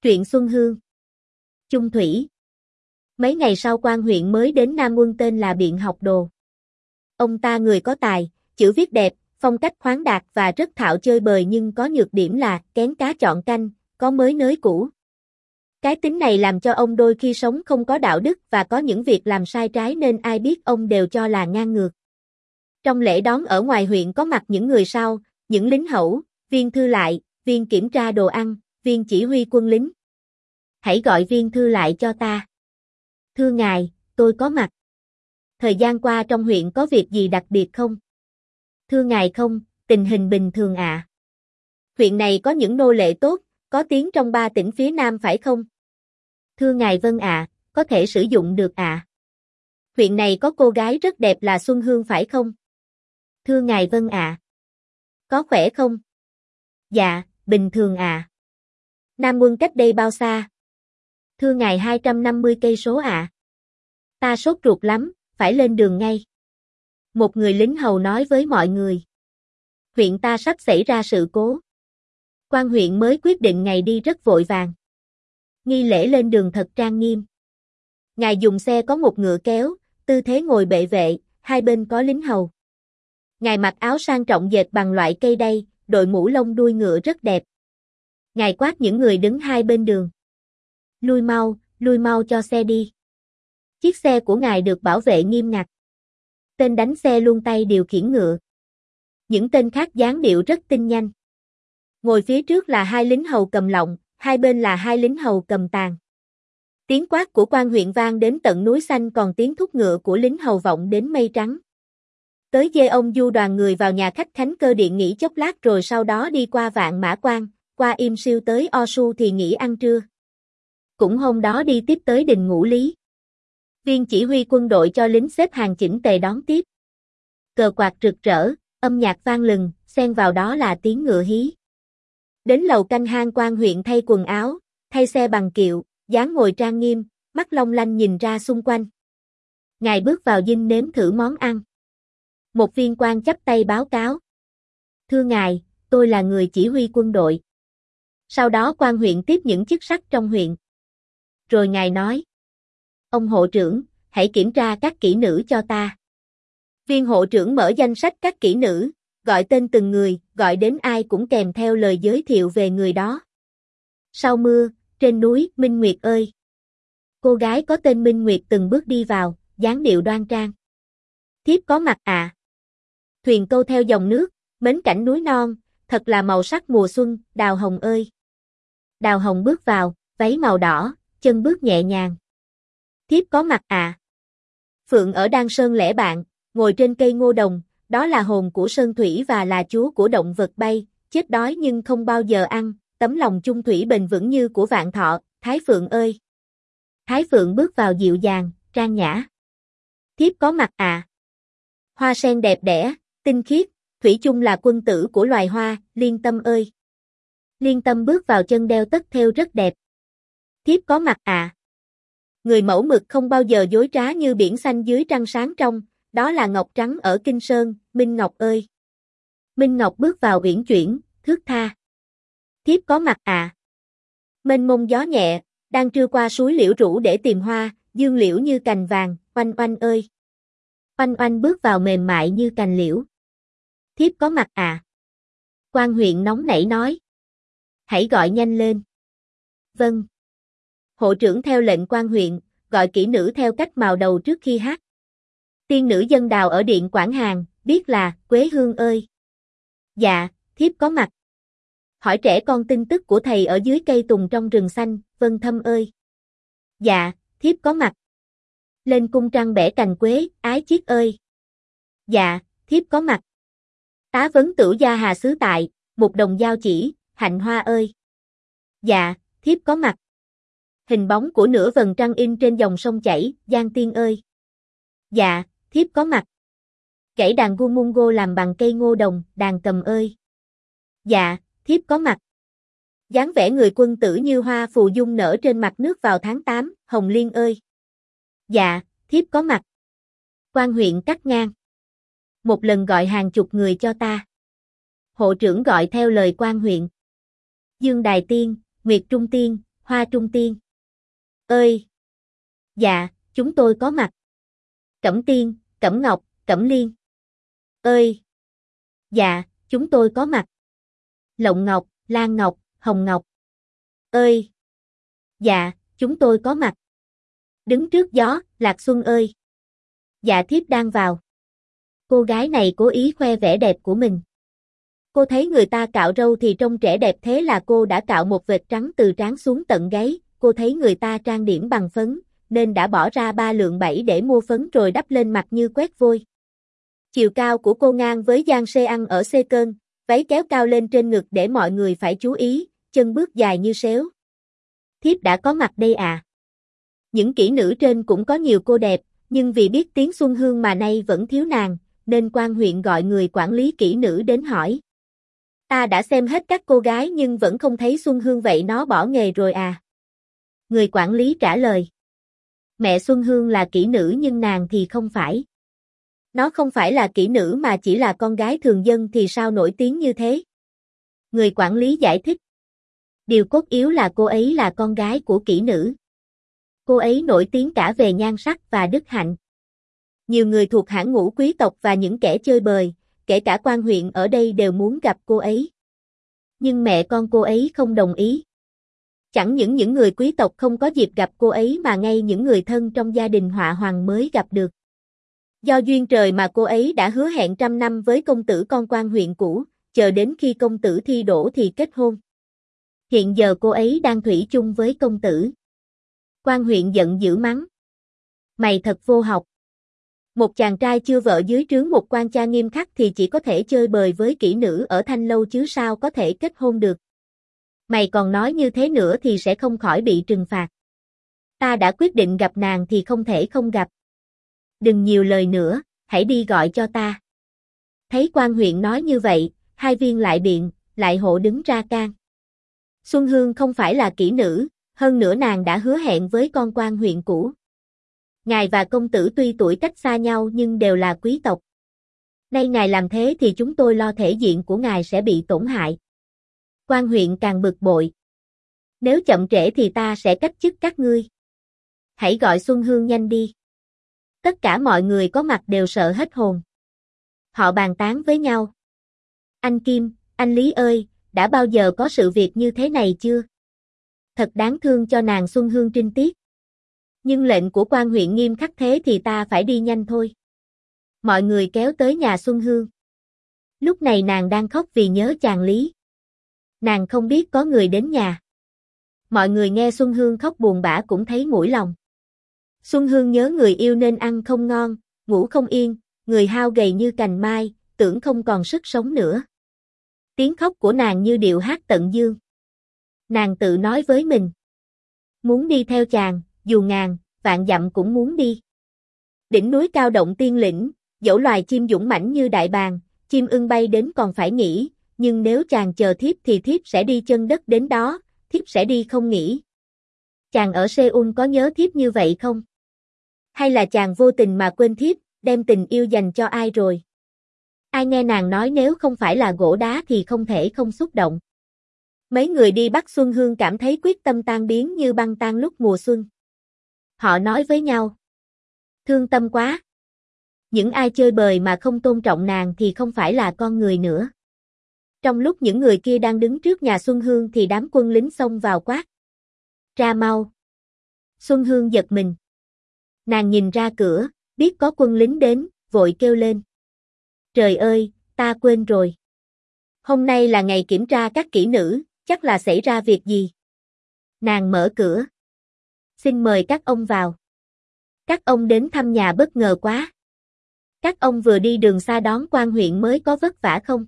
Truyện Xuân Hương. Chung Thủy. Mấy ngày sau quan huyện mới đến Nam Quân tên là Biện học đồ. Ông ta người có tài, chữ viết đẹp, phong cách khoáng đạt và rất thạo chơi bời nhưng có nhược điểm là kén cá chọn canh, có mới nới cũ. Cái tính này làm cho ông đôi khi sống không có đạo đức và có những việc làm sai trái nên ai biết ông đều cho là ngang ngược. Trong lễ đón ở ngoài huyện có mặt những người sau, những lính hữu, viên thư lại, viên kiểm tra đồ ăn, viên chỉ huy quân lính. Hãy gọi viên thư lại cho ta. Thưa ngài, tôi có mặt. Thời gian qua trong huyện có việc gì đặc biệt không? Thưa ngài không, tình hình bình thường ạ. Huyện này có những nô lệ tốt, có tiếng trong 3 tỉnh phía Nam phải không? Thưa ngài vâng ạ, có thể sử dụng được ạ. Huyện này có cô gái rất đẹp là Xuân Hương phải không? Thưa ngài vâng ạ. Có khỏe không? Dạ, bình thường ạ. Nam Quân cách đây bao xa? Thưa ngài 250 cây số ạ. Ta sốt ruột lắm, phải lên đường ngay. Một người lính hầu nói với mọi người. Huyện ta sắp xảy ra sự cố. Quan huyện mới quyết định ngày đi rất vội vàng. Nghi lễ lên đường thật trang nghiêm. Ngài dùng xe có một ngựa kéo, tư thế ngồi bệ vệ, hai bên có lính hầu. Ngài mặc áo sang trọng dệt bằng loại cây đay, đội mũ lông đuôi ngựa rất đẹp. Ngài quát những người đứng hai bên đường. Lui mau cho xe đi. Chiếc xe của ngài được bảo vệ nghiêm ngặt. Tên đánh xe luôn tay điều khiển ngựa. Những tên khác dáng điệu rất tinh nhanh. Ngồi phía trước là 2 lính hầu cầm lọng, hai bên là 2 lính hầu cầm tàn. Tiếng quát của quan huyện vang đến tận núi xanh còn tiếng thúc ngựa của lính hầu vọng đến mây trắng. Tới dê ông du đoàn người vào nhà khách Khánh Cơ Điện nghỉ chốc lát rồi sau đó đi qua Vạn Mã Quan, qua Im Siêu tới O Su thì nghỉ ăn trưa. Cũng hôm đó đi tiếp tới đình Ngũ Lý. Viên chỉ huy quân đội cho lính xếp hàng chỉnh tề đón tiếp. Cờ quạt rực rỡ, âm nhạc vang lừng, xen vào đó là tiếng ngựa hí. Đến lầu canh hang quan huyện thay quần áo, thay xe bằng kiệu, dáng ngồi trang nghiêm, mắt long lanh nhìn ra xung quanh. Ngài bước vào dinh nếm thử món ăn. Một viên quan chắp tay báo cáo. Thưa ngài, tôi là người chỉ huy quân đội. Sau đó quan huyện tiếp những chức sắc trong huyện. Rồi ngài nói. Ông hộ trưởng, hãy kiểm tra các kỹ nữ cho ta. Viên hộ trưởng mở danh sách các kỹ nữ, gọi tên từng người, gọi đến ai cũng kèm theo lời giới thiệu về người đó. Sau mưa, trên núi, Minh Nguyệt ơi. Cô gái có tên Minh Nguyệt từng bước đi vào, dáng điệu đoan trang. Thiếp có mặt ạ. Thuyền câu theo dòng nước, mến cảnh núi non, thật là màu sắc mùa xuân, Đào Hồng ơi. Đào Hồng bước vào, váy màu đỏ, chân bước nhẹ nhàng. Thiếp có mặt ạ. Phượng ở Đan Sơn lẻ bạn, ngồi trên cây ngô đồng, đó là hồn của sơn thủy và là chúa của động vật bay, chết đói nhưng không bao giờ ăn, tấm lòng chung thủy bền vững như của Vạn Thọ, Thái Phượng ơi. Thái Phượng bước vào dịu dàng, trang nhã. Thiếp có mặt ạ. Hoa sen đẹp đẽ, tinh khiết, thủy chung là quân tử của loài hoa, Liên Tâm ơi. Liên Tâm bước vào chân đeo tất thêu rất đẹp. Thiếp có mặt ạ. Người mẫu mực không bao giờ dối trá như biển xanh dưới trăng sáng trong, đó là Ngọc Trắng ở Kinh Sơn, Minh Ngọc ơi. Minh Ngọc bước vào uyển chuyển, thướt tha. Thiếp có mặt ạ. Mênh mông gió nhẹ, đang trưa qua suối liễu rũ để tìm hoa, dương liễu như cành vàng, Oanh Oanh ơi. Oanh Oanh bước vào mềm mại như cành liễu. Thiếp có mặt ạ. Quan huyện nóng nảy nói. Hãy gọi nhanh lên. Vâng. Hộ trưởng theo lệnh quan huyện, gọi kỹ nữ theo cách mào đầu trước khi hát. Tiên nữ dân đào ở điện Quảng Hàn, biết là, Quế Hương ơi. Dạ, thiếp có mặt. Hỏi trẻ con tin tức của thầy ở dưới cây tùng trong rừng xanh, Vân Thâm ơi. Dạ, thiếp có mặt. Lên cung trăng bẻ cành quế, Ái Chiết ơi. Dạ, thiếp có mặt. Tá vấn tửu gia Hà Xứ tại, Mục Đồng Giao chỉ, Hạnh Hoa ơi. Dạ, thiếp có mặt. Hình bóng của nửa vầng trăng in trên dòng sông chảy, Giang Tiên ơi. Dạ, thiếp có mặt. Gãy đàn gumungo làm bằng cây ngô đồng, đàn cầm ơi. Dạ, thiếp có mặt. Dáng vẻ người quân tử như hoa phù dung nở trên mặt nước vào tháng 8, Hồng Liên ơi. Dạ, thiếp có mặt. Quan huyện cắt ngang. Một lần gọi hàng chục người cho ta. Hộ trưởng gọi theo lời quan huyện. Dương Đài Tiên, Nguyệt Trung Tiên, Hoa Trung Tiên. Ơi! Dạ, chúng tôi có mặt. Cẩm Tiên, Cẩm Ngọc, Cẩm Liên. Ơi! Dạ, chúng tôi có mặt. Lộng Ngọc, Lan Ngọc, Hồng Ngọc. Ơi! Dạ, chúng tôi có mặt. Đứng trước gió, Lạc Xuân ơi! Dạ thiếp đang vào. Cô gái này cố ý khoe vẻ đẹp của mình. Cô thấy người ta cạo râu thì trông trẻ đẹp, thế là cô đã cạo một vệt trắng từ trán xuống tận gáy. Cô thấy người ta trang điểm bằng phấn, nên đã bỏ ra 3 lượng 7 để mua phấn rồi đắp lên mặt như quét vôi. Chiều cao của cô ngang với Giang Sê Ăn ở Sê Cơn, váy kéo cao lên trên ngực để mọi người phải chú ý, chân bước dài như sếu. Thiếp đã có mặt đây à. Những kỹ nữ trên cũng có nhiều cô đẹp, nhưng vì biết tiếng Xuân Hương mà nay vẫn thiếu nàng, nên quan huyện gọi người quản lý kỹ nữ đến hỏi. Ta đã xem hết các cô gái nhưng vẫn không thấy Xuân Hương, vậy nó bỏ nghề rồi à? Người quản lý trả lời. Mẹ Xuân Hương là kỹ nữ nhưng nàng thì không phải. Nó không phải là kỹ nữ mà chỉ là con gái thường dân thì sao nổi tiếng như thế? Người quản lý giải thích. Điều cốt yếu là cô ấy là con gái của kỹ nữ. Cô ấy nổi tiếng cả về nhan sắc và đức hạnh. Nhiều người thuộc hãng ngũ quý tộc và những kẻ chơi bời, kể cả quan huyện ở đây đều muốn gặp cô ấy. Nhưng mẹ con cô ấy không đồng ý. Chẳng những người quý tộc không có dịp gặp cô ấy mà ngay những người thân trong gia đình họa hoàng mới gặp được. Do duyên trời mà cô ấy đã hứa hẹn 100 năm với công tử con quan huyện cũ, chờ đến khi công tử thi đỗ thì kết hôn. Hiện giờ cô ấy đang thủy chung với công tử. Quan huyện giận dữ mắng. Mày thật vô học. Một chàng trai chưa vợ dưới trướng một quan cha nghiêm khắc thì chỉ có thể chơi bời với kỹ nữ ở Thanh Lâu chứ sao có thể kết hôn được. Mày còn nói như thế nữa thì sẽ không khỏi bị trừng phạt. Ta đã quyết định gặp nàng thì không thể không gặp. Đừng nhiều lời nữa, hãy đi gọi cho ta. Thấy quan huyện nói như vậy, hai viên lại biện, lại hộ đứng ra can. Xuân Hương không phải là kỹ nữ, hơn nữa nàng đã hứa hẹn với con quan huyện cũ. Ngài và công tử tuy tuổi cách xa nhau nhưng đều là quý tộc. Nay ngài làm thế thì chúng tôi lo thể diện của ngài sẽ bị tổn hại. Quan huyện càng bực bội. Nếu chậm trễ thì ta sẽ cách chức các ngươi. Hãy gọi Xuân Hương nhanh đi. Tất cả mọi người có mặt đều sợ hết hồn. Họ bàn tán với nhau. Anh Kim, anh Lý ơi, đã bao giờ có sự việc như thế này chưa? Thật đáng thương cho nàng Xuân Hương trinh tiết. Nhưng lệnh của quan huyện nghiêm khắc thế thì ta phải đi nhanh thôi. Mọi người kéo tới nhà Xuân Hương. Lúc này nàng đang khóc vì nhớ chàng Lý. Nàng không biết có người đến nhà. Mọi người nghe Xuân Hương khóc buồn bã cũng thấy mũi lòng. Xuân Hương nhớ người yêu nên ăn không ngon, ngủ không yên, người hao gầy như cành mai, tưởng không còn sức sống nữa. Tiếng khóc của nàng như điệu hát tận dương. Nàng tự nói với mình. Muốn đi theo chàng, dù ngàn, vạn dặm cũng muốn đi. Đỉnh núi cao động tiên lĩnh, dẫu loài chim dũng mãnh như đại bàng, chim ưng bay đến còn phải nghỉ, nhưng nếu chàng chờ thiếp thì thiếp sẽ đi chân đất đến đó, thiếp sẽ đi không nghỉ. Chàng ở Seoul có nhớ thiếp như vậy không? Hay là chàng vô tình mà quên thiếp, đem tình yêu dành cho ai rồi? Ai nghe nàng nói nếu không phải là gỗ đá thì không thể không xúc động. Mấy người đi bắt Xuân Hương cảm thấy quyết tâm tan biến như băng tan lúc mùa xuân. Họ nói với nhau. Thương tâm quá. Những ai chơi bời mà không tôn trọng nàng thì không phải là con người nữa. Trong lúc những người kia đang đứng trước nhà Xuân Hương thì đám quân lính xông vào quát. Ra mau. Xuân Hương giật mình. Nàng nhìn ra cửa, biết có quân lính đến, vội kêu lên. Trời ơi, ta quên rồi. Hôm nay là ngày kiểm tra các kỹ nữ, chắc là xảy ra việc gì. Nàng mở cửa. Xin mời các ông vào. Các ông đến thăm nhà bất ngờ quá. Các ông vừa đi đường xa đón quan huyện mới có vất vả không?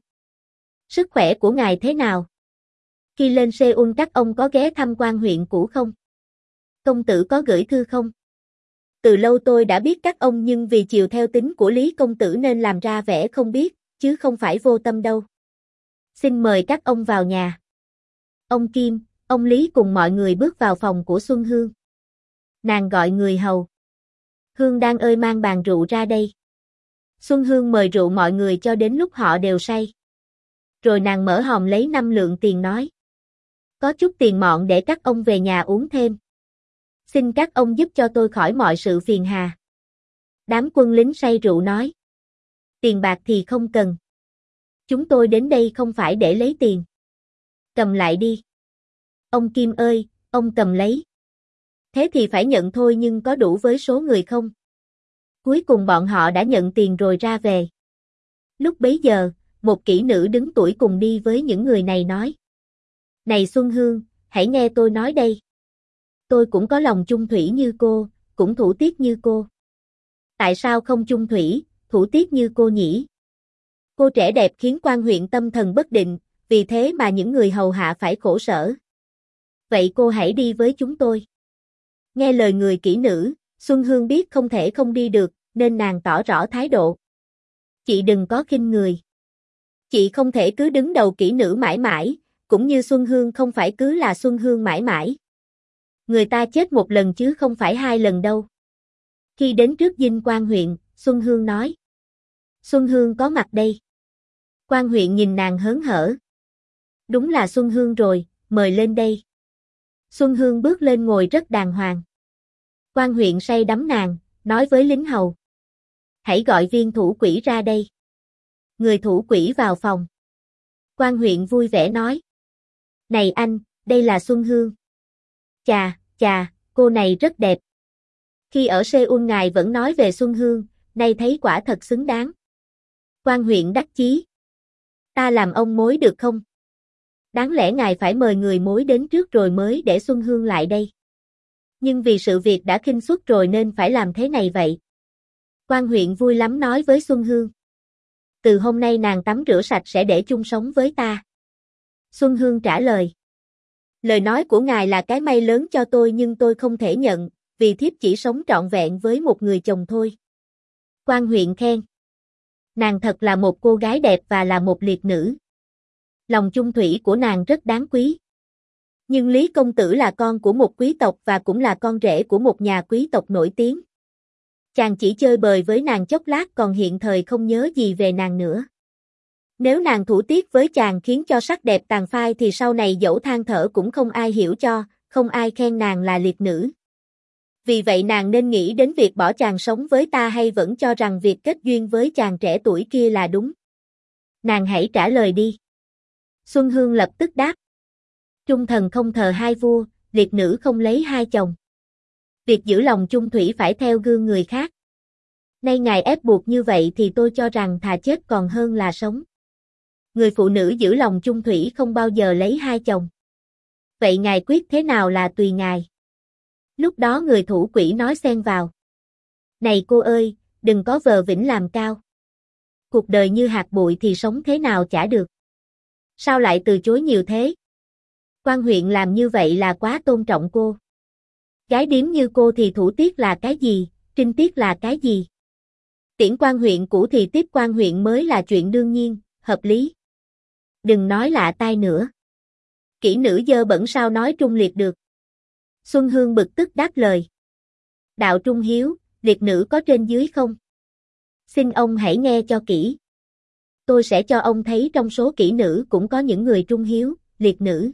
Sức khỏe của ngài thế nào? Khi lên Seoul các ông có ghé thăm quan huyện cũ không? Công tử có gửi thư không? Từ lâu tôi đã biết các ông nhưng vì chiều theo tính của Lý công tử nên làm ra vẻ không biết, chứ không phải vô tâm đâu. Xin mời các ông vào nhà. Ông Kim, ông Lý cùng mọi người bước vào phòng của Xuân Hương. Nàng gọi người hầu. Hương đang ơi mang bàn rượu ra đây. Xuân Hương mời rượu mọi người cho đến lúc họ đều say. Rồi nàng mở hòm lấy 5 lượng tiền nói. Có chút tiền mọn để các ông về nhà uống thêm. Xin các ông giúp cho tôi khỏi mọi sự phiền hà. Đám quân lính say rượu nói. Tiền bạc thì không cần. Chúng tôi đến đây không phải để lấy tiền. Cầm lại đi. Ông Kim ơi, ông cầm lấy. Thế thì phải nhận thôi nhưng có đủ với số người không? Cuối cùng bọn họ đã nhận tiền rồi ra về. Lúc bấy giờ, một kỹ nữ đứng tuổi cùng đi với những người này nói. Này Xuân Hương, hãy nghe tôi nói đây. Tôi cũng có lòng chung thủy như cô, cũng thủ tiết như cô. Tại sao không chung thủy, thủ tiết như cô nhỉ? Cô trẻ đẹp khiến quan huyện tâm thần bất định, vì thế mà những người hầu hạ phải khổ sở. Vậy cô hãy đi với chúng tôi. Nghe lời người kỹ nữ, Xuân Hương biết không thể không đi được, nên nàng tỏ rõ thái độ. Chị đừng có khinh người. Chị không thể cứ đứng đầu kỹ nữ mãi mãi, cũng như Xuân Hương không phải cứ là Xuân Hương mãi mãi. Người ta chết một lần chứ không phải hai lần đâu. Khi đến trước dinh quan huyện, Xuân Hương nói. Xuân Hương có mặt đây. Quan huyện nhìn nàng hớn hở. Đúng là Xuân Hương rồi, mời lên đây. Xuân Hương bước lên ngồi rất đàng hoàng. Quan huyện say đắm nàng, nói với lính hầu. Hãy gọi viên thủ quỹ ra đây. Người thủ quỹ vào phòng. Quan huyện vui vẻ nói. Này anh, đây là Xuân Hương. Chà, cô này rất đẹp. Khi ở Seoul ngài vẫn nói về Xuân Hương, nay thấy quả thật xứng đáng. Quan huyện đắc chí. Ta làm ông mối được không? Đáng lẽ ngài phải mời người mối đến trước rồi mới để Xuân Hương lại đây. Nhưng vì sự việc đã khinh suất rồi nên phải làm thế này vậy. Quan huyện vui lắm nói với Xuân Hương. Từ hôm nay nàng tắm rửa sạch sẽ để chung sống với ta. Xuân Hương trả lời. Lời nói của ngài là cái may lớn cho tôi nhưng tôi không thể nhận, vì thiếp chỉ sống trọn vẹn với một người chồng thôi. Quan huyện khen. Nàng thật là một cô gái đẹp và là một liệt nữ. Lòng chung thủy của nàng rất đáng quý. Nhưng Lý công tử là con của một quý tộc và cũng là con rể của một nhà quý tộc nổi tiếng. Chàng chỉ chơi bời với nàng chốc lát còn hiện thời không nhớ gì về nàng nữa. Nếu nàng thủ tiết với chàng khiến cho sắc đẹp tàn phai thì sau này dẫu than thở cũng không ai hiểu cho, không ai khen nàng là liệt nữ. Vì vậy nàng nên nghĩ đến việc bỏ chàng sống với ta hay vẫn cho rằng việc kết duyên với chàng trẻ tuổi kia là đúng. Nàng hãy trả lời đi. Xuân Hương lập tức đáp. Trung thần không thờ hai vua, liệt nữ không lấy hai chồng. Việc giữ lòng chung thủy phải theo gương người khác. Nay ngài ép buộc như vậy thì tôi cho rằng thà chết còn hơn là sống. Người phụ nữ giữ lòng chung thủy không bao giờ lấy hai chồng. Vậy ngài quyết thế nào là tùy ngài. Lúc đó người thủ quỹ nói xen vào. Này cô ơi, đừng có vờ vĩnh làm cao. Cuộc đời như hạt bụi thì sống thế nào chả được. Sao lại từ chối nhiều thế? Quan huyện làm như vậy là quá tôn trọng cô. Gái điếm như cô thì thủ tiết là cái gì, trinh tiết là cái gì? Tiễn quan huyện cũ thì tiếp quan huyện mới là chuyện đương nhiên, hợp lý. Đừng nói lạ tai nữa. Kỹ nữ dơ bẩn sao nói trung liệt được. Xuân Hương bực tức đáp lời. Đạo trung hiếu, liệt nữ có trên dưới không? Xin ông hãy nghe cho kỹ. Tôi sẽ cho ông thấy trong số kỹ nữ cũng có những người trung hiếu, liệt nữ.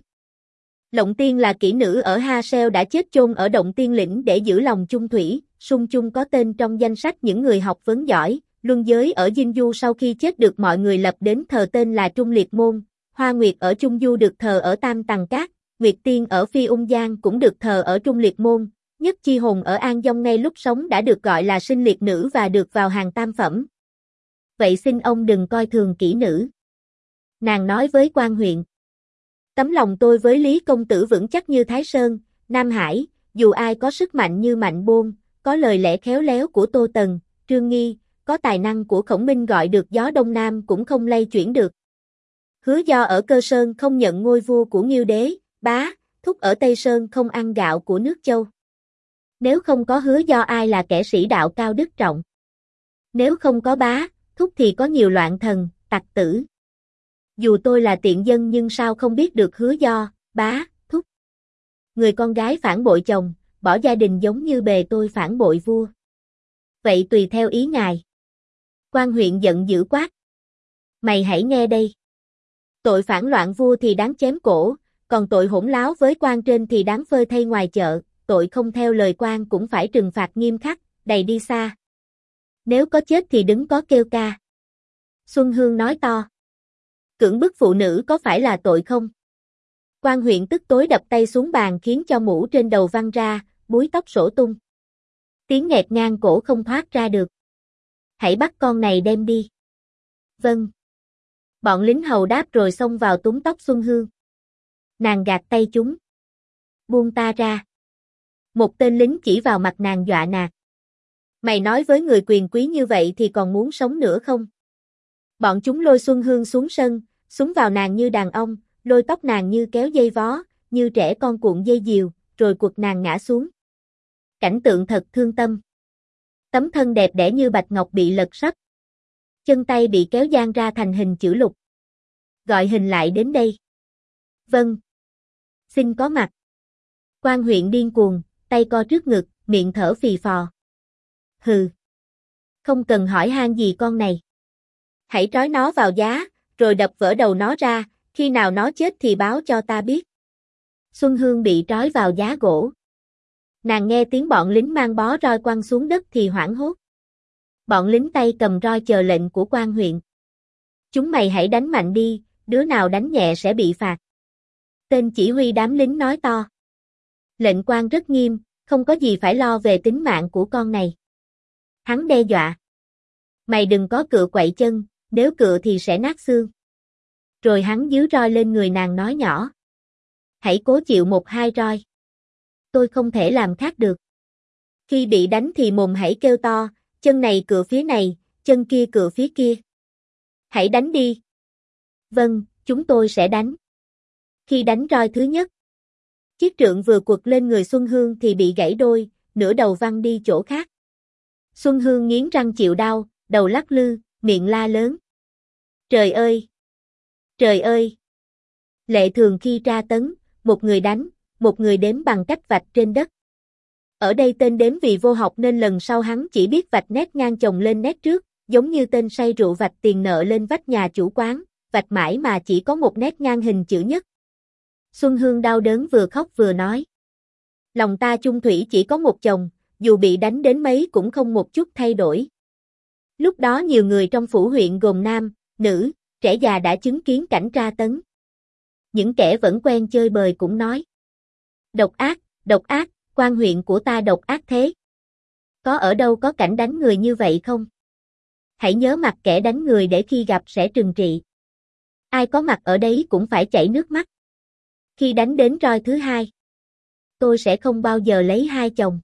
Lộng Tiên là kỹ nữ ở Ha Seo đã chết chôn ở Động Tiên Lĩnh để giữ lòng chung thủy, Sung Chung có tên trong danh sách những người học vấn giỏi, luân giới ở Dinh Du sau khi chết được mọi người lập đến thờ tên là Trung Liệt Môn, Hoa Nguyệt ở Trung Du được thờ ở Tam Tầng Cát, Nguyệt Tiên ở Phi Ung Giang cũng được thờ ở Trung Liệt Môn, Nhất Chi Hồn ở An Dông ngay lúc sống đã được gọi là sinh liệt nữ và được vào hàng tam phẩm. Vậy xin ông đừng coi thường kỹ nữ. Nàng nói với quan huyện. Tấm lòng tôi với Lý công tử vững chắc như Thái Sơn, Nam Hải, dù ai có sức mạnh như Mạnh Bôn, có lời lẽ khéo léo của Tô Tần, Trương Nghi, có tài năng của Khổng Minh gọi được gió Đông Nam cũng không lay chuyển được. Hứa Do ở Cơ Sơn không nhận ngôi vua của Nghiêu Đế, Bá, Thúc ở Tây Sơn không ăn gạo của nước Châu. Nếu không có Hứa Do ai là kẻ sĩ đạo cao đức trọng. Nếu không có Bá, Thúc thì có nhiều loạn thần, tặc tử. Dù tôi là tiện dân nhưng sao không biết được Hứa Do, Bá, Thúc. Người con gái phản bội chồng, bỏ gia đình giống như bề tôi phản bội vua. Vậy tùy theo ý ngài. Quan huyện giận dữ quát. Mày hãy nghe đây. Tội phản loạn vua thì đáng chém cổ, còn tội hỗn láo với quan trên thì đáng phơi thây ngoài chợ, tội không theo lời quan cũng phải trừng phạt nghiêm khắc, đày đi xa. Nếu có chết thì đứng có kêu ca. Xuân Hương nói to. Cưỡng bức phụ nữ có phải là tội không? Quan huyện tức tối đập tay xuống bàn khiến cho mũ trên đầu văng ra, búi tóc sổ tung. Tiếng nghẹt ngang cổ không thoát ra được. Hãy bắt con này đem đi. Vâng. Bọn lính hầu đáp rồi xông vào túm tóc Xuân Hương. Nàng gạt tay chúng. Buông ta ra. Một tên lính chỉ vào mặt nàng dọa nạt. Mày nói với người quyền quý như vậy thì còn muốn sống nữa không? Bọn chúng lôi Xuân Hương xuống sân, súng vào nàng như đàn ông, lôi tóc nàng như kéo dây vó, như trẻ con cuộn dây diều, rồi quật nàng ngã xuống. Cảnh tượng thật thương tâm. Tấm thân đẹp đẽ như bạch ngọc bị lật sấp. Chân tay bị kéo dang ra thành hình chữ lục. Gọi hình lại đến đây. Vâng. Xin có mặt. Quan huyện điên cuồng, tay co trước ngực, miệng thở phì phò. Hừ. Không cần hỏi han gì con này. Hãy trói nó vào giá, rồi đập vỡ đầu nó ra, khi nào nó chết thì báo cho ta biết. Xuân Hương bị trói vào giá gỗ. Nàng nghe tiếng bọn lính mang bó roi quăng xuống đất thì hoảng hốt. Bọn lính tay cầm roi chờ lệnh của quan huyện. Chúng mày hãy đánh mạnh đi, đứa nào đánh nhẹ sẽ bị phạt. Tên chỉ huy đám lính nói to. Lệnh quan rất nghiêm, không có gì phải lo về tính mạng của con này. Hắn đe dọa. Mày đừng có cựa quậy chân, nếu cựa thì sẽ nát xương. Rồi hắn díu roi lên người nàng nói nhỏ. Hãy cố chịu 1-2 roi. Tôi không thể làm khác được. Khi bị đánh thì mồm hãy kêu to, chân này cựa phía này, chân kia cựa phía kia. Hãy đánh đi. Vâng, chúng tôi sẽ đánh. Khi đánh roi thứ nhất, chiếc trượng vừa quật lên người Xuân Hương thì bị gãy đôi, nửa đầu văng đi chỗ khác. Xuân Hương nghiến răng chịu đau, đầu lắc lư, miệng la lớn. Trời ơi! Trời ơi! Lệ thường khi tra tấn, một người đánh, một người đếm bằng cách vạch trên đất. Ở đây tên đếm vì vô học nên lần sau hắn chỉ biết vạch nét ngang chồng lên nét trước, giống như tên say rượu vạch tiền nợ lên vách nhà chủ quán, vạch mãi mà chỉ có một nét ngang hình chữ nhất. Xuân Hương đau đớn vừa khóc vừa nói. Lòng ta chung thủy chỉ có một chồng, dù bị đánh đến mấy cũng không một chút thay đổi. Lúc đó nhiều người trong phủ huyện gồm nam, nữ, trẻ già đã chứng kiến cảnh tra tấn. Những kẻ vẫn quen chơi bời cũng nói. Độc ác, quan huyện của ta độc ác thế. Có ở đâu có cảnh đánh người như vậy không? Hãy nhớ mặt kẻ đánh người để khi gặp sẽ trừng trị. Ai có mặt ở đấy cũng phải chảy nước mắt. Khi đánh đến roi thứ hai, tôi sẽ không bao giờ lấy hai chồng.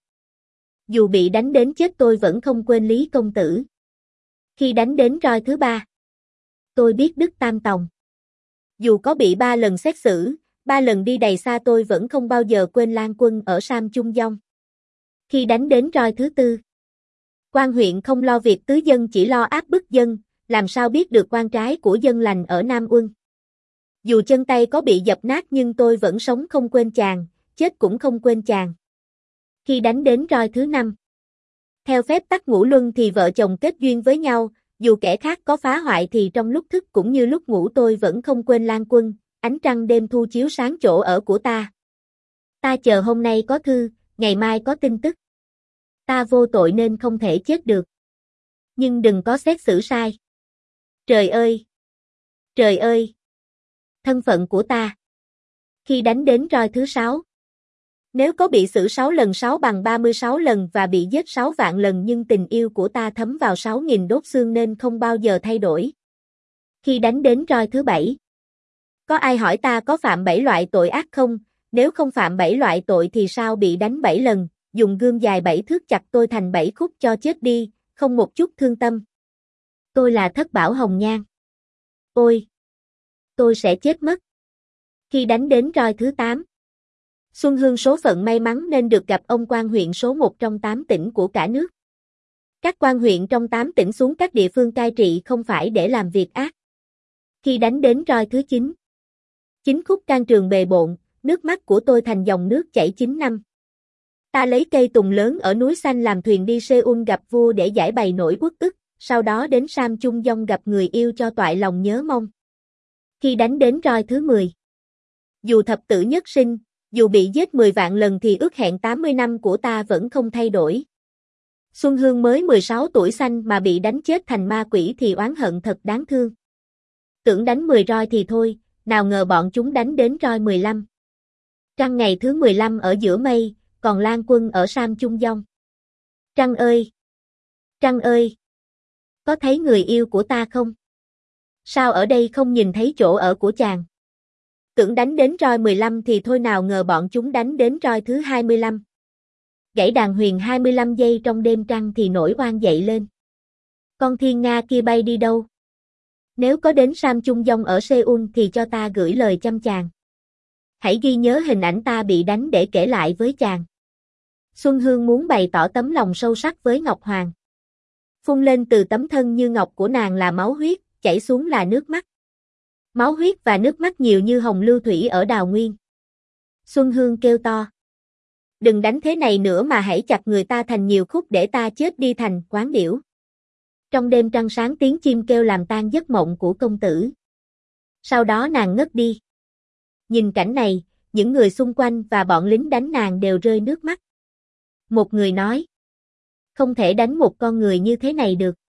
Dù bị đánh đến chết tôi vẫn không quên Lý công tử. Khi đánh đến roi thứ ba, tôi biết đức tam tòng. Dù có bị 3 lần xét xử, 3 lần đi đầy xa tôi vẫn không bao giờ quên Lan Quân ở Sam Chung Dong. Khi đánh đến roi thứ tư, quan huyện không lo việc tứ dân chỉ lo áp bức dân, làm sao biết được quan trái của dân lành ở Nam Uân. Dù chân tay có bị dập nát nhưng tôi vẫn sống không quên chàng, chết cũng không quên chàng. Khi đánh đến roi thứ năm, theo phép tắc ngũ luân thì vợ chồng kết duyên với nhau, dù kẻ khác có phá hoại thì trong lúc thức cũng như lúc ngủ tôi vẫn không quên Lan Quân, ánh trăng đêm thu chiếu sáng chỗ ở của ta. Ta chờ hôm nay có thư, ngày mai có tin tức. Ta vô tội nên không thể chết được. Nhưng đừng có xét xử sai. Trời ơi! Trời ơi! Thân phận của ta. Khi đánh đến roi thứ 6. Nếu có bị xử 6 lần 6 bằng 36 lần và bị giết 6 vạn lần nhưng tình yêu của ta thấm vào 6.000 đốt xương nên không bao giờ thay đổi. Khi đánh đến roi thứ 7. Có ai hỏi ta có phạm 7 loại tội ác không? Nếu không phạm 7 loại tội thì sao bị đánh 7 lần, dùng gươm dài 7 thước chặt tôi thành 7 khúc cho chết đi, không một chút thương tâm. Tôi là Thất Bảo Hồng Nhan. Ôi! Tôi sẽ chết mất. Khi đánh đến roi thứ 8. Xuân Hương số phận may mắn nên được gặp ông quan huyện số 1 trong 8 tỉnh của cả nước. Các quan huyện trong 8 tỉnh xuống các địa phương cai trị không phải để làm việc ác. Khi đánh đến roi thứ 9. 9 khúc can trường bề bộn, nước mắt của tôi thành dòng nước chảy 9 năm. Ta lấy cây tùng lớn ở núi xanh làm thuyền đi Seoul gặp vua để giải bày nỗi uất ức, sau đó đến Sam Chung Dong gặp người yêu cho toại lòng nhớ mong. Khi đánh đến roi thứ 10. Dù thập tử nhất sinh, dù bị giết 10 vạn lần thì ước hẹn 80 năm của ta vẫn không thay đổi. Xuân Hương mới 16 tuổi xanh mà bị đánh chết thành ma quỷ thì oán hận thật đáng thương. Tưởng đánh 10 roi thì thôi, nào ngờ bọn chúng đánh đến roi 15. Trăng ngày thứ 15 ở giữa mây, còn Lan Quân ở Sam Chung Dông. Trăng ơi! Trăng ơi! Có thấy người yêu của ta không? Sao ở đây không nhìn thấy chỗ ở của chàng? Tưởng đánh đến roi 15 thì thôi, nào ngờ bọn chúng đánh đến roi thứ 25. Gãy đàn huyền 25 giây trong đêm trăng thì nổi oan dậy lên. Con thiên nga kia bay đi đâu? Nếu có đến Sam Chung Dông ở Seoul thì cho ta gửi lời chăm chàng. Hãy ghi nhớ hình ảnh ta bị đánh để kể lại với chàng. Xuân Hương muốn bày tỏ tấm lòng sâu sắc với Ngọc Hoàng. Phun lên từ tấm thân như ngọc của nàng là máu huyết, chảy xuống là nước mắt. Máu huyết và nước mắt nhiều như hồng lưu thủy ở Đào Nguyên. Xuân Hương kêu to. Đừng đánh thế này nữa mà hãy chặt người ta thành nhiều khúc để ta chết đi thành quán điểu. Trong đêm trăng sáng tiếng chim kêu làm tan giấc mộng của công tử. Sau đó nàng ngất đi. Nhìn cảnh này, những người xung quanh và bọn lính đánh nàng đều rơi nước mắt. Một người nói. Không thể đánh một con người như thế này được.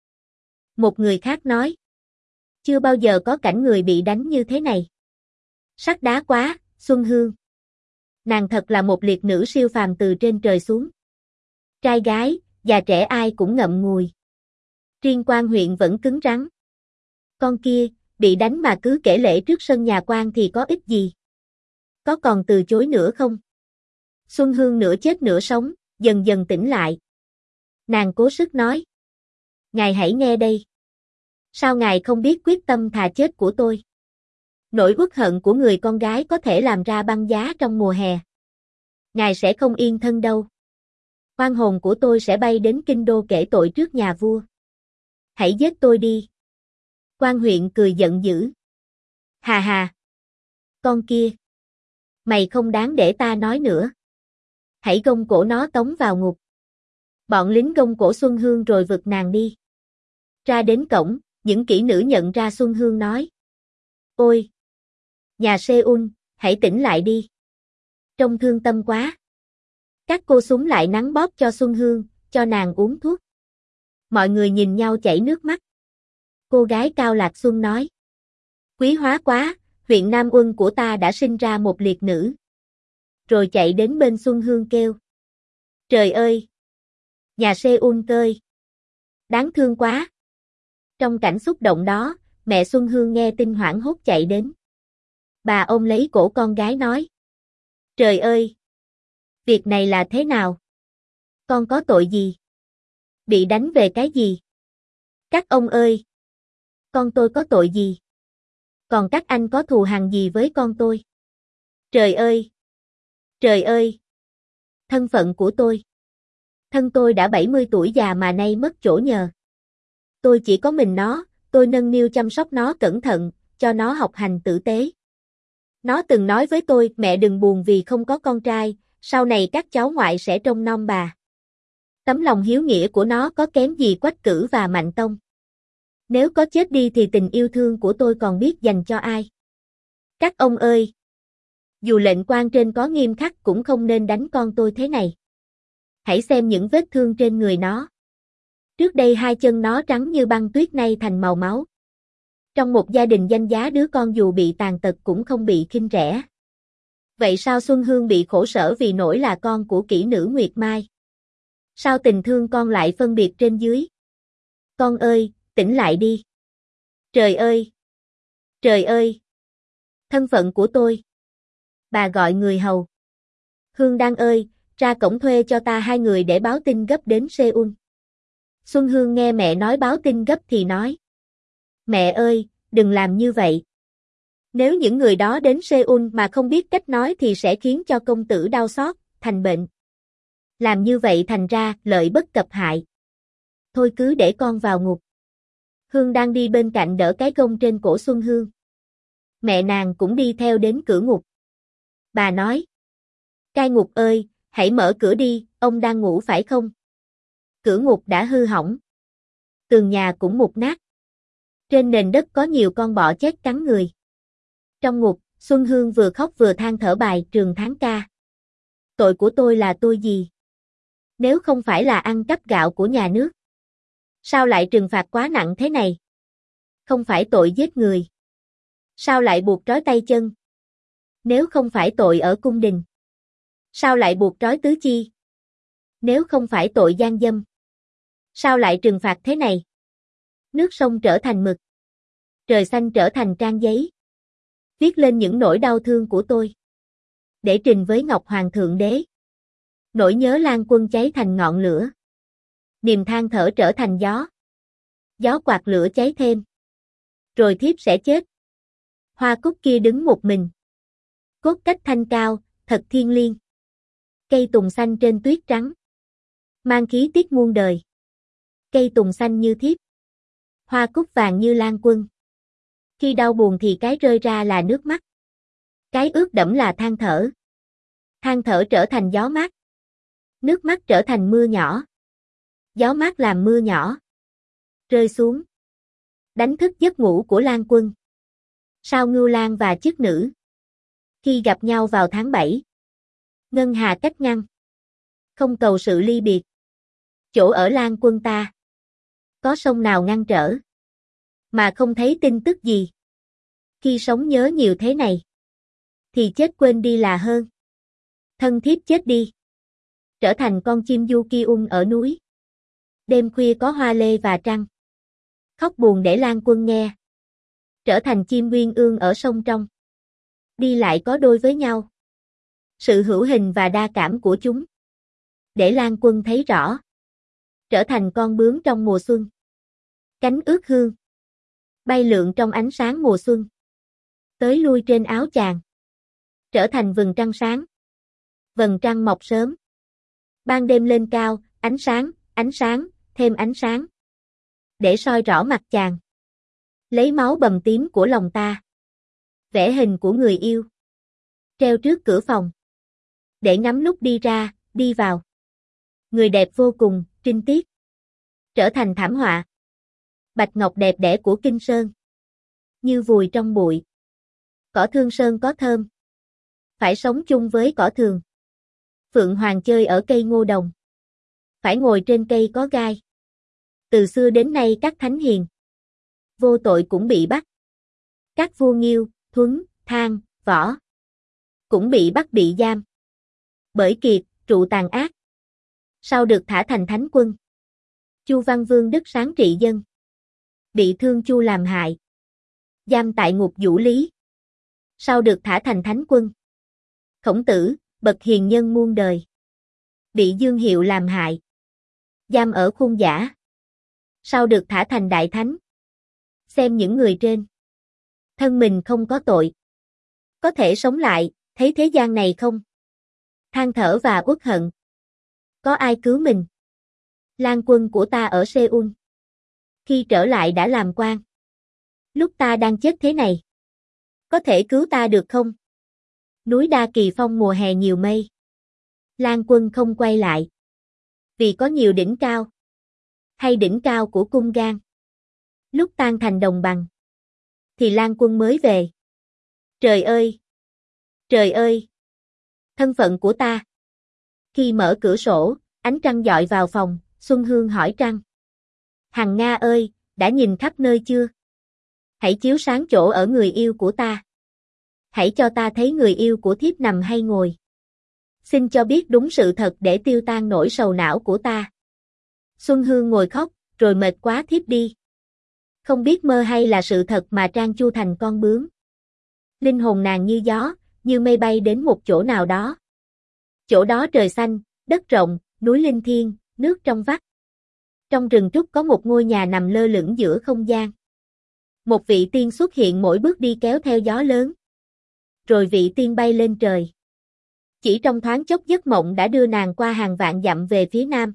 Một người khác nói. Chưa bao giờ có cảnh người bị đánh như thế này. Sắt đá quá, Xuân Hương. Nàng thật là một liệt nữ siêu phàm từ trên trời xuống. Trai gái, già trẻ ai cũng ngậm ngùi. Riêng quan huyện vẫn cứng rắn. Con kia, bị đánh mà cứ kể lể trước sân nhà quan thì có ích gì? Có còn từ chối nữa không? Xuân Hương nửa chết nửa sống, dần dần tỉnh lại. Nàng cố sức nói. Ngài hãy nghe đây. Sao ngài không biết quyết tâm thà chết của tôi? Nỗi uất hận của người con gái có thể làm ra băng giá trong mùa hè. Ngài sẽ không yên thân đâu. Oan hồn của tôi sẽ bay đến kinh đô kể tội trước nhà vua. Hãy giết tôi đi. Quan huyện cười giận dữ. Hà hà. Con kia. Mày không đáng để ta nói nữa. Hãy gông cổ nó tống vào ngục. Bọn lính gông cổ Xuân Hương rồi vực nàng đi. Ra đến cổng, những kỹ nữ nhận ra Xuân Hương nói. Ôi! Nhà Seoul, hãy tỉnh lại đi. Trông thương tâm quá. Các cô súng lại nắng bóp cho Xuân Hương, cho nàng uống thuốc. Mọi người nhìn nhau chảy nước mắt. Cô gái Cao Lạc Xuân nói. Quý hóa quá, huyện Nam Uân của ta đã sinh ra một liệt nữ. Rồi chạy đến bên Xuân Hương kêu. Trời ơi! Nhà Seoul ơi! Đáng thương quá! Trong cảnh xúc động đó, mẹ Xuân Hương nghe tin hoảng hốt chạy đến. Bà ôm lấy cổ con gái nói. Trời ơi! Việc này là thế nào? Con có tội gì? Bị đánh về cái gì? Các ông ơi! Con tôi có tội gì? Còn các anh có thù hằn gì với con tôi? Trời ơi! Trời ơi! Thân phận của tôi. Thân tôi đã 70 tuổi già mà nay mất chỗ nhờ. Tôi chỉ có mình nó, tôi nâng niu chăm sóc nó cẩn thận, cho nó học hành tử tế. Nó từng nói với tôi, mẹ đừng buồn vì không có con trai, sau này các cháu ngoại sẽ trông nom bà. Tấm lòng hiếu nghĩa của nó có kém gì Quách Cử và Mạnh Tông. Nếu có chết đi thì tình yêu thương của tôi còn biết dành cho ai. Các ông ơi! Dù lệnh quan trên có nghiêm khắc cũng không nên đánh con tôi thế này. Hãy xem những vết thương trên người nó. Trước đây hai chân nó trắng như băng tuyết nay thành màu máu. Trong một gia đình danh giá đứa con dù bị tàn tật cũng không bị khinh rẻ. Vậy sao Xuân Hương bị khổ sở vì nỗi là con của kỹ nữ Nguyệt Mai? Sao tình thương con lại phân biệt trên dưới? Con ơi, tỉnh lại đi. Trời ơi! Trời ơi! Thân phận của tôi. Bà gọi người hầu. Hương Đăng ơi, ra cổng thuê cho ta 2 người để báo tin gấp đến Seoul. Xuân Hương nghe mẹ nói báo tin gấp thì nói. Mẹ ơi, đừng làm như vậy. Nếu những người đó đến Seoul mà không biết cách nói thì sẽ khiến cho công tử đau xót, thành bệnh. Làm như vậy thành ra lợi bất cập hại. Thôi cứ để con vào ngục. Hương đang đi bên cạnh đỡ cái gông trên cổ Xuân Hương. Mẹ nàng cũng đi theo đến cửa ngục. Bà nói. Cai ngục ơi, hãy mở cửa đi, ông đang ngủ phải không? Cửa ngục đã hư hỏng. Tường nhà cũng mục nát. Trên nền đất có nhiều con bọ chết cắn người. Trong ngục, Xuân Hương vừa khóc vừa than thở bài Trường Tháng ca. Tội của tôi là tôi gì? Nếu không phải là ăn cắp gạo của nhà nước, sao lại trừng phạt quá nặng thế này? Không phải tội giết người, sao lại buộc trói tay chân? Nếu không phải tội ở cung đình, sao lại buộc trói tứ chi? Nếu không phải tội gian dâm, sao lại trừng phạt thế này? Nước sông trở thành mực, trời xanh trở thành trang giấy. Viết lên những nỗi đau thương của tôi, để trình với Ngọc Hoàng Thượng Đế. Nỗi nhớ Lan Quân cháy thành ngọn lửa, niềm than thở trở thành gió. Gió quạt lửa cháy thêm, rồi thiếp sẽ chết. Hoa cúc kia đứng một mình, cốt cách thanh cao, thật thiêng liêng. Cây tùng xanh trên tuyết trắng, mang khí tiết muôn đời. Cây tùng xanh như thiếp, hoa cúc vàng như Lan Quân. Khi đau buồn thì cái rơi ra là nước mắt, cái ướt đẫm là than thở. Than thở trở thành gió mát, nước mắt trở thành mưa nhỏ. Gió mát làm mưa nhỏ rơi xuống, đánh thức giấc ngủ của Lan Quân. Sao Ngưu Lang và chức nữ, khi gặp nhau vào tháng 7, ngân hà cách ngăn, không cầu sự ly biệt. Chỗ ở Lan Quân ta, có sông nào ngăn trở, mà không thấy tin tức gì. Khi sống nhớ nhiều thế này, thì chết quên đi là hơn. Thân thiếp chết đi, trở thành con chim du ki ở núi. Đêm khuya có hoa lê và trăng, khóc buồn để Lan Quân nghe. Trở thành chim uyên ương ở sông trong, đi lại có đôi với nhau. Sự hữu hình và đa cảm của chúng, để Lan Quân thấy rõ. Trở thành con bướm trong mùa xuân, cánh ướt hương, bay lượn trong ánh sáng mùa xuân, tới lui trên áo chàng. Trở thành vầng trăng sáng, vầng trăng mọc sớm, ban đêm lên cao, ánh sáng, thêm ánh sáng, để soi rõ mặt chàng. Lấy máu bầm tím của lòng ta, vẽ hình của người yêu, treo trước cửa phòng, để ngắm lúc đi ra, đi vào. Người đẹp vô cùng, trinh tiết, trở thành thảm họa. Bạch ngọc đẹp đẽ của Kinh Sơn, như vùi trong bụi. Cỏ Thương Sơn có thơm, phải sống chung với cỏ thường. Phượng hoàng chơi ở cây ngô đồng, phải ngồi trên cây có gai. Từ xưa đến nay các thánh hiền, vô tội cũng bị bắt. Các vua Nghiêu, Thuấn, Thang, Võ, cũng bị bắt bị giam. Bởi kiệt, trụ tàn ác, sau được thả thành thánh quân. Chu Văn Vương đức sáng trị dân, bị Thương Chu làm hại, giam tại ngục Vũ Lý, sau được thả thành thánh quân. Khổng Tử, bậc hiền nhân muôn đời, bị Dương Hiệu làm hại, giam ở khung giả, sau được thả thành đại thánh. Xem những người trên, thân mình không có tội, có thể sống lại, thấy thế gian này không? Than thở và uất hận, có ai cứu mình? Lan Quân của ta ở Seoul, khi trở lại đã làm quan. Lúc ta đang chết thế này, có thể cứu ta được không? Núi Đa Kỳ Phong mùa hè nhiều mây, Lan Quân không quay lại, vì có nhiều đỉnh cao, hay đỉnh cao của cung Gan. Lúc tan thành đồng bằng, thì Lan Quân mới về. Trời ơi! Trời ơi! Thân phận của ta. Khi mở cửa sổ, ánh trăng dọi vào phòng, Xuân Hương hỏi trăng. Hằng Nga ơi, đã nhìn khắp nơi chưa? Hãy chiếu sáng chỗ ở người yêu của ta. Hãy cho ta thấy người yêu của thiếp nằm hay ngồi. Xin cho biết đúng sự thật để tiêu tan nỗi sầu não của ta. Xuân Hương ngồi khóc, rồi mệt quá thiếp đi. Không biết mơ hay là sự thật mà Trang Chu thành con bướm. Linh hồn nàng như gió, như mây bay đến một chỗ nào đó. Chỗ đó trời xanh, đất rộng, núi linh thiêng, nước trong vắt. Trong rừng trúc có một ngôi nhà nằm lơ lửng giữa không gian. Một vị tiên xuất hiện mỗi bước đi kéo theo gió lớn. Rồi vị tiên bay lên trời. Chỉ trong thoáng chốc giấc mộng đã đưa nàng qua hàng vạn dặm về phía nam.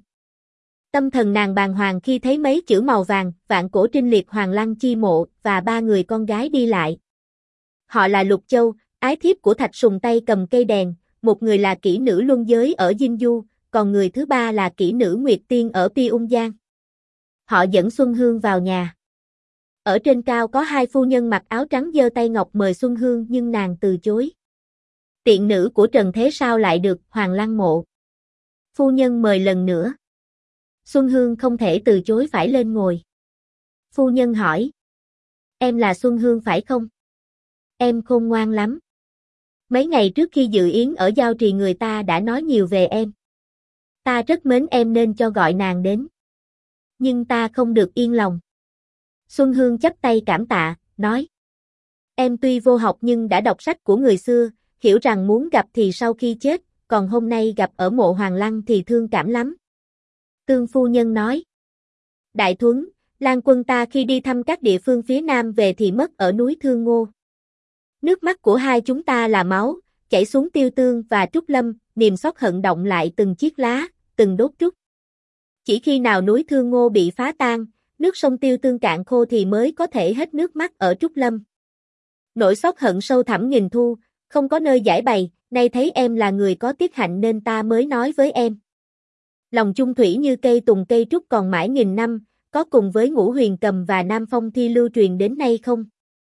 Tâm thần nàng bàng hoàng khi thấy mấy chữ màu vàng, Vạn Cổ Trinh Liệt Hoàng Lăng Chi Mộ và ba người con gái đi lại. Họ là Lục Châu, ái thiếp của Thạch Sùng tay cầm cây đèn, một người là kỹ nữ luân giới ở Dinh Du, còn người thứ ba là kỹ nữ Nguyệt Tiên ở Pi Ung Giang. Họ dẫn Xuân Hương vào nhà. Ở trên cao có hai phu nhân mặc áo trắng giơ tay ngọc mời Xuân Hương nhưng nàng từ chối. Tiện nữ của trần thế sao lại được Hoàng Lăng Mộ? Phu nhân mời lần nữa. Xuân Hương không thể từ chối phải lên ngồi. Phu nhân hỏi. Em là Xuân Hương phải không? Em khôn ngoan lắm. Mấy ngày trước khi dự yến ở Giao Trì người ta đã nói nhiều về em. Ta rất mến em nên cho gọi nàng đến. Nhưng ta không được yên lòng. Xuân Hương chắp tay cảm tạ, nói. Em tuy vô học nhưng đã đọc sách của người xưa, hiểu rằng muốn gặp thì sau khi chết, còn hôm nay gặp ở mộ Hoàng Lăng thì thương cảm lắm. Tương phu nhân nói. Đại Thuấn, Lan quân ta khi đi thăm các địa phương phía Nam về thì mất ở núi Thương Ngô. Nước mắt của hai chúng ta là máu, chảy xuống Tiêu Tương và Trúc Lâm, niềm xót hận động lại từng chiếc lá, từng đốt trúc. Chỉ khi nào núi Thương Ngô bị phá tan, nước sông Tiêu Tương cạn khô thì mới có thể hết nước mắt ở Trúc Lâm. Nỗi xót hận sâu thẳm nghìn thu, không có nơi giải bày, nay thấy em là người có tiết hạnh nên ta mới nói với em. Lòng chung thủy như cây tùng cây trúc còn mãi nghìn năm, có cùng với Ngũ Huyền Cầm và Nam Phong Thi lưu truyền đến nay không?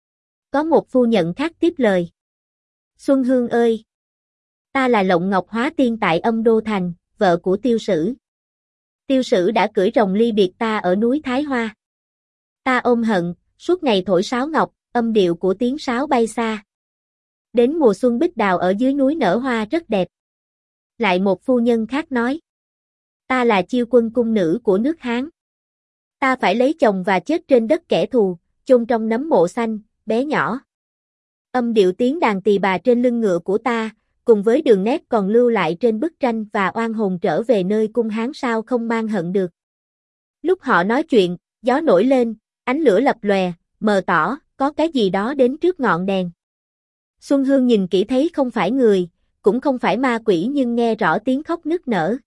Có một phu nhận khác tiếp lời. Xuân Hương ơi! Ta là Lộng Ngọc Hóa Tiên tại Âm Đô Thành, vợ của Tiêu Sử. Tiêu Sử đã cưỡi rồng ly biệt ta ở núi Thái Hoa. Ta ôm hận, suốt ngày thổi sáo ngọc, âm điệu của tiếng sáo bay xa. Đến mùa xuân bích đào ở dưới núi nở hoa rất đẹp. Lại một phu nhân khác nói. Ta là Chiêu Quân cung nữ của nước Hán. Ta phải lấy chồng và chết trên đất kẻ thù, chôn trong nấm mộ xanh, bé nhỏ. Âm điệu tiếng đàn tỳ bà trên lưng ngựa của ta, cùng với đường nét còn lưu lại trên bức tranh và oan hồn trở về nơi cung Hán sao không mang hận được. Lúc họ nói chuyện, gió nổi lên, ánh lửa lập lòe, mờ tỏ, có cái gì đó đến trước ngọn đèn. Xuân Hương nhìn kỹ thấy không phải người, cũng không phải ma quỷ nhưng nghe rõ tiếng khóc nức nở.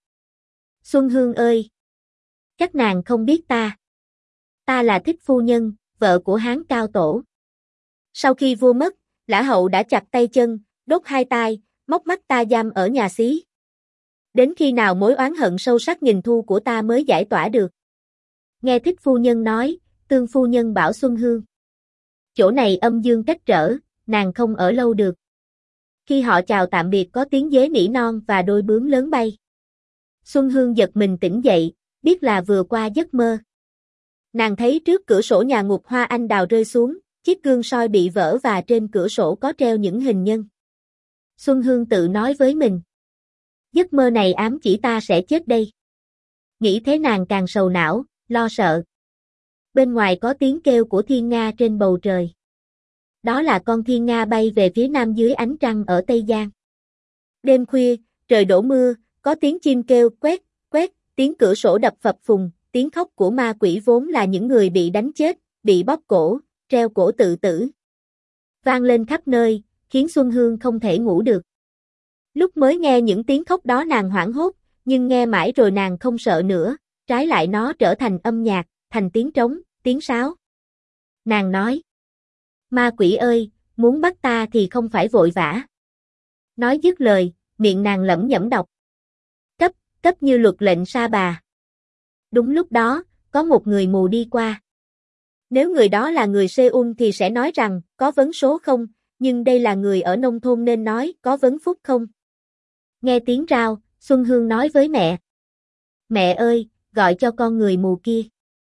Xuân Hương ơi! Các nàng không biết ta. Ta là Thích phu nhân, vợ của Hán Cao Tổ. Sau khi vua mất, Lã Hậu đã chặt tay chân, đốt hai tai, móc mắt ta giam ở nhà xí. Đến khi nào mối oán hận sâu sắc nghìn thu của ta mới giải tỏa được. Nghe Thích phu nhân nói, Tương phu nhân bảo Xuân Hương. Chỗ này âm dương cách trở, nàng không ở lâu được. Khi họ chào tạm biệt có tiếng dế nỉ non và đôi bướm lớn bay. Xuân Hương giật mình tỉnh dậy, biết là vừa qua giấc mơ. Nàng thấy trước cửa sổ nhà ngục hoa anh đào rơi xuống, chiếc gương soi bị vỡ và trên cửa sổ có treo những hình nhân. Xuân Hương tự nói với mình. Giấc mơ này ám chỉ ta sẽ chết đây. Nghĩ thế nàng càng sầu não, lo sợ. Bên ngoài có tiếng kêu của thiên nga trên bầu trời. Đó là con thiên nga bay về phía nam dưới ánh trăng ở Tây Giang. Đêm khuya, trời đổ mưa, có tiếng chim kêu quét, quét, tiếng cửa sổ đập phập phùng, tiếng khóc của ma quỷ vốn là những người bị đánh chết, bị bóp cổ, treo cổ tự tử. Vang lên khắp nơi, khiến Xuân Hương không thể ngủ được. Lúc mới nghe những tiếng khóc đó nàng hoảng hốt, nhưng nghe mãi rồi nàng không sợ nữa, trái lại nó trở thành âm nhạc, thành tiếng trống, tiếng sáo. Nàng nói, ma quỷ ơi, muốn bắt ta thì không phải vội vã. Nói dứt lời, miệng nàng lẩm nhẩm đọc. Cấp như luật lệnh sa bà. Đúng lúc đó, có một người mù đi qua. Nếu người đó là người Seoul thì sẽ nói rằng, có vấn số không, nhưng đây là người ở nông thôn nên nói, có vấn phúc không. Nghe tiếng rao, Xuân Hương nói với mẹ. Mẹ ơi, gọi cho con người mù kia.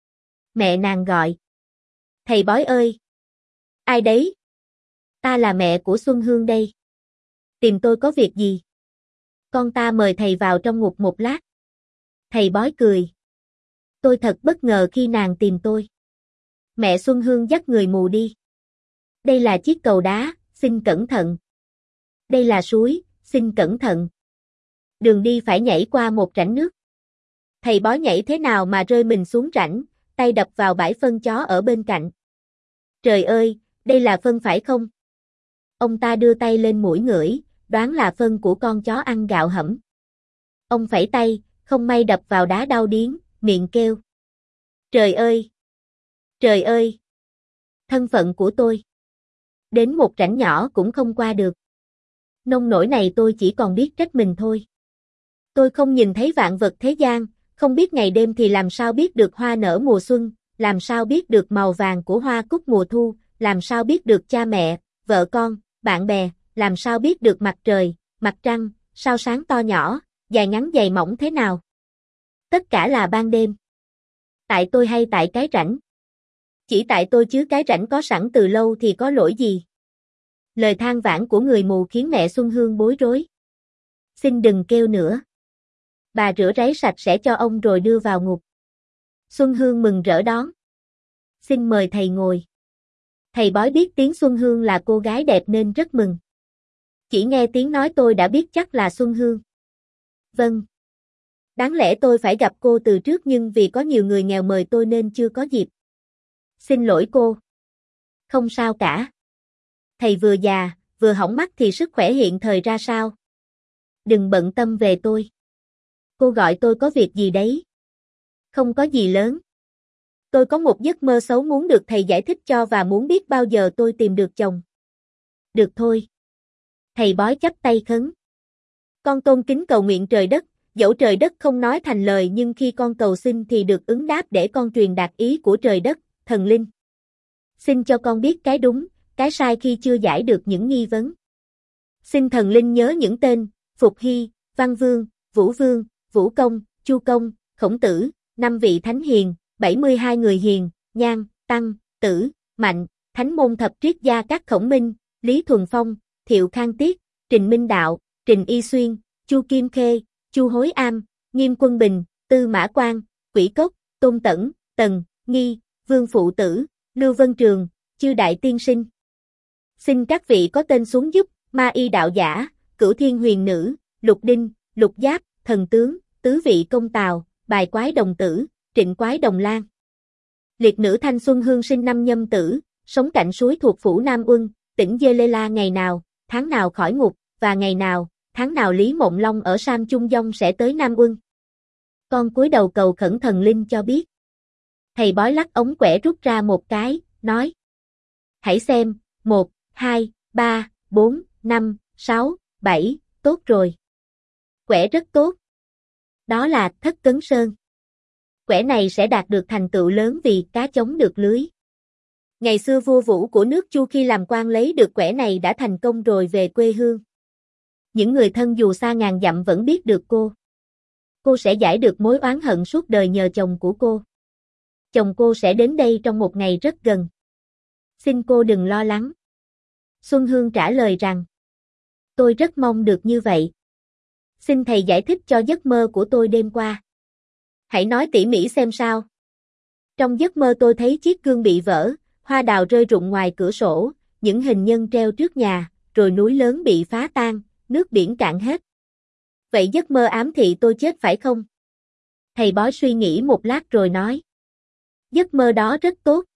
Mẹ nàng gọi. Thầy bói ơi. Ai đấy? Ta là mẹ của Xuân Hương đây. Tìm tôi có việc gì? Con ta mời thầy vào trong ngục một lát. Thầy bói cười. Tôi thật bất ngờ khi nàng tìm tôi. Mẹ Xuân Hương dắt người mù đi. Đây là chiếc cầu đá, xin cẩn thận. Đây là suối, xin cẩn thận. Đường đi phải nhảy qua một rãnh nước. Thầy bói nhảy thế nào mà rơi mình xuống rãnh, tay đập vào bãi phân chó ở bên cạnh. Trời ơi, đây là phân phải không? Ông ta đưa tay lên mũi ngửi, đoán là phân của con chó ăn gạo hẩm. Ông phẩy tay, không may đập vào đá đau điếng, miệng kêu. Trời ơi! Trời ơi! Thân phận của tôi. Đến một rãnh nhỏ cũng không qua được. Nông nỗi này tôi chỉ còn biết trách mình thôi. Tôi không nhìn thấy vạn vật thế gian, không biết ngày đêm thì làm sao biết được hoa nở mùa xuân, làm sao biết được màu vàng của hoa cúc mùa thu, làm sao biết được cha mẹ, vợ con, bạn bè, làm sao biết được mặt trời, mặt trăng, sao sáng to nhỏ, dài ngắn dày mỏng thế nào. Tất cả là ban đêm. Tại tôi hay tại cái rãnh? Chỉ tại tôi chứ cái rãnh có sẵn từ lâu thì có lỗi gì. Lời than vãn của người mù khiến mẹ Xuân Hương bối rối. Xin đừng kêu nữa. Bà rửa ráy sạch sẽ cho ông rồi đưa vào ngục. Xuân Hương mừng rỡ đón. Xin mời thầy ngồi. Thầy bói biết tiếng Xuân Hương là cô gái đẹp nên rất mừng. Chỉ nghe tiếng nói tôi đã biết chắc là Xuân Hương. Vâng. Đáng lẽ tôi phải gặp cô từ trước nhưng vì có nhiều người nghèo mời tôi nên chưa có dịp. Xin lỗi cô. Không sao cả. Thầy vừa già, vừa hỏng mắt thì sức khỏe hiện thời ra sao? Đừng bận tâm về tôi. Cô gọi tôi có việc gì đấy? Không có gì lớn. Tôi có một giấc mơ xấu muốn được thầy giải thích cho và muốn biết bao giờ tôi tìm được chồng. Được thôi. Thầy bói chắp tay khấn. Con tôn kính cầu nguyện trời đất, dẫu trời đất không nói thành lời nhưng khi con cầu xin thì được ứng đáp để con truyền đạt ý của trời đất, thần linh. Xin cho con biết cái đúng, cái sai khi chưa giải được những nghi vấn. Xin thần linh nhớ những tên, Phục Hy, Văn Vương, Vũ Vương, Vũ Công, Chu Công, Khổng Tử, 5 vị thánh hiền, 72 người hiền, Nhan, Tăng, Tử, Mạnh, Thánh môn thập triết gia các Khổng Minh, Lý Thuần Phong, Thiệu Khang Tiết, Trình Minh Đạo, Trình Y Xuyên, Chu Kim Khê, Chu Hối Am, Nghiêm Quân Bình, Tư Mã Quang, Quỷ Cốc, Tôn Tẩn, Tần, Nghi, Vương Phụ Tử, Lưu Vân Trường, Chư Đại Tiên Sinh. Xin các vị có tên xuống giúp, Ma Y Đạo Giả, Cửu Thiên Huyền Nữ, Lục Đinh, Lục Giáp, Thần Tướng, Tứ Vị Công Tào, Bài Quái Đồng Tử, Trịnh Quái Đồng Lan. Liệt nữ thanh Xuân Hương sinh năm Nhâm Tử, sống cạnh suối thuộc phủ Nam Uân, tỉnh Dê Lê La ngày nào, tháng nào khỏi ngục, và ngày nào, tháng nào Lý Mộng Long ở Sam Trung Dông sẽ tới Nam Uân. Con cúi đầu cầu khẩn thần linh cho biết. Thầy bói lắc ống quẻ rút ra một cái, nói. Hãy xem, 1, 2, 3, 4, 5, 6, 7, tốt rồi. Quẻ rất tốt. Đó là Thất Cấn Sơn. Quẻ này sẽ đạt được thành tựu lớn vì cá chống được lưới. Ngày xưa vua Vũ của nước Chu khi làm quan lấy được quẻ này đã thành công rồi về quê hương. Những người thân dù xa ngàn dặm vẫn biết được cô. Cô sẽ giải được mối oán hận suốt đời nhờ chồng của cô. Chồng cô sẽ đến đây trong một ngày rất gần. Xin cô đừng lo lắng. Xuân Hương trả lời rằng, tôi rất mong được như vậy. Xin thầy giải thích cho giấc mơ của tôi đêm qua. Hãy nói tỉ mỉ xem sao. Trong giấc mơ tôi thấy chiếc gương bị vỡ, hoa đào rơi rụng ngoài cửa sổ, những hình nhân treo trước nhà, rồi núi lớn bị phá tan, nước biển cạn hết. Vậy giấc mơ ám thị tôi chết phải không? Thầy bói suy nghĩ một lát rồi nói. Giấc mơ đó rất tốt.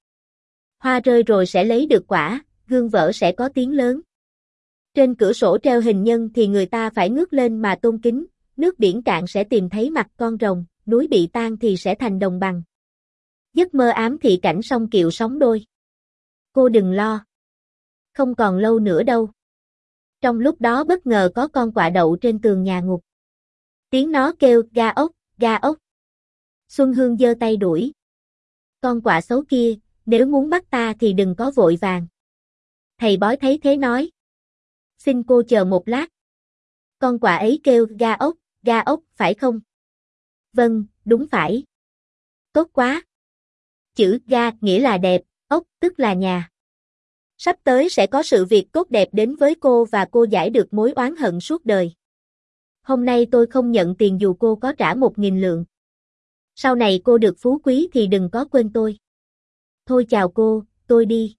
Hoa rơi rồi sẽ lấy được quả, gương vỡ sẽ có tiếng lớn. Trên cửa sổ treo hình nhân thì người ta phải ngước lên mà tôn kính, nước biển cạn sẽ tìm thấy mặt con rồng, núi bị tan thì sẽ thành đồng bằng. Giấc mơ ám thị cảnh song kiệu sóng đôi. Cô đừng lo. Không còn lâu nữa đâu. Trong lúc đó bất ngờ có con quạ đậu trên tường nhà ngục. Tiếng nó kêu ga ốc, ga ốc. Xuân Hương giơ tay đuổi. Con quạ xấu kia, nếu muốn bắt ta thì đừng có vội vàng. Thầy bói thấy thế nói. Xin cô chờ một lát. Con quạ ấy kêu ga ốc, phải không? Vâng, đúng phải. Tốt quá. Chữ ga nghĩa là đẹp, ốc tức là nhà. Sắp tới sẽ có sự việc tốt đẹp đến với cô và cô giải được mối oán hận suốt đời. Hôm nay tôi không nhận tiền dù cô có trả 1.000 lượng. Sau này cô được phú quý thì đừng có quên tôi. Thôi chào cô, tôi đi.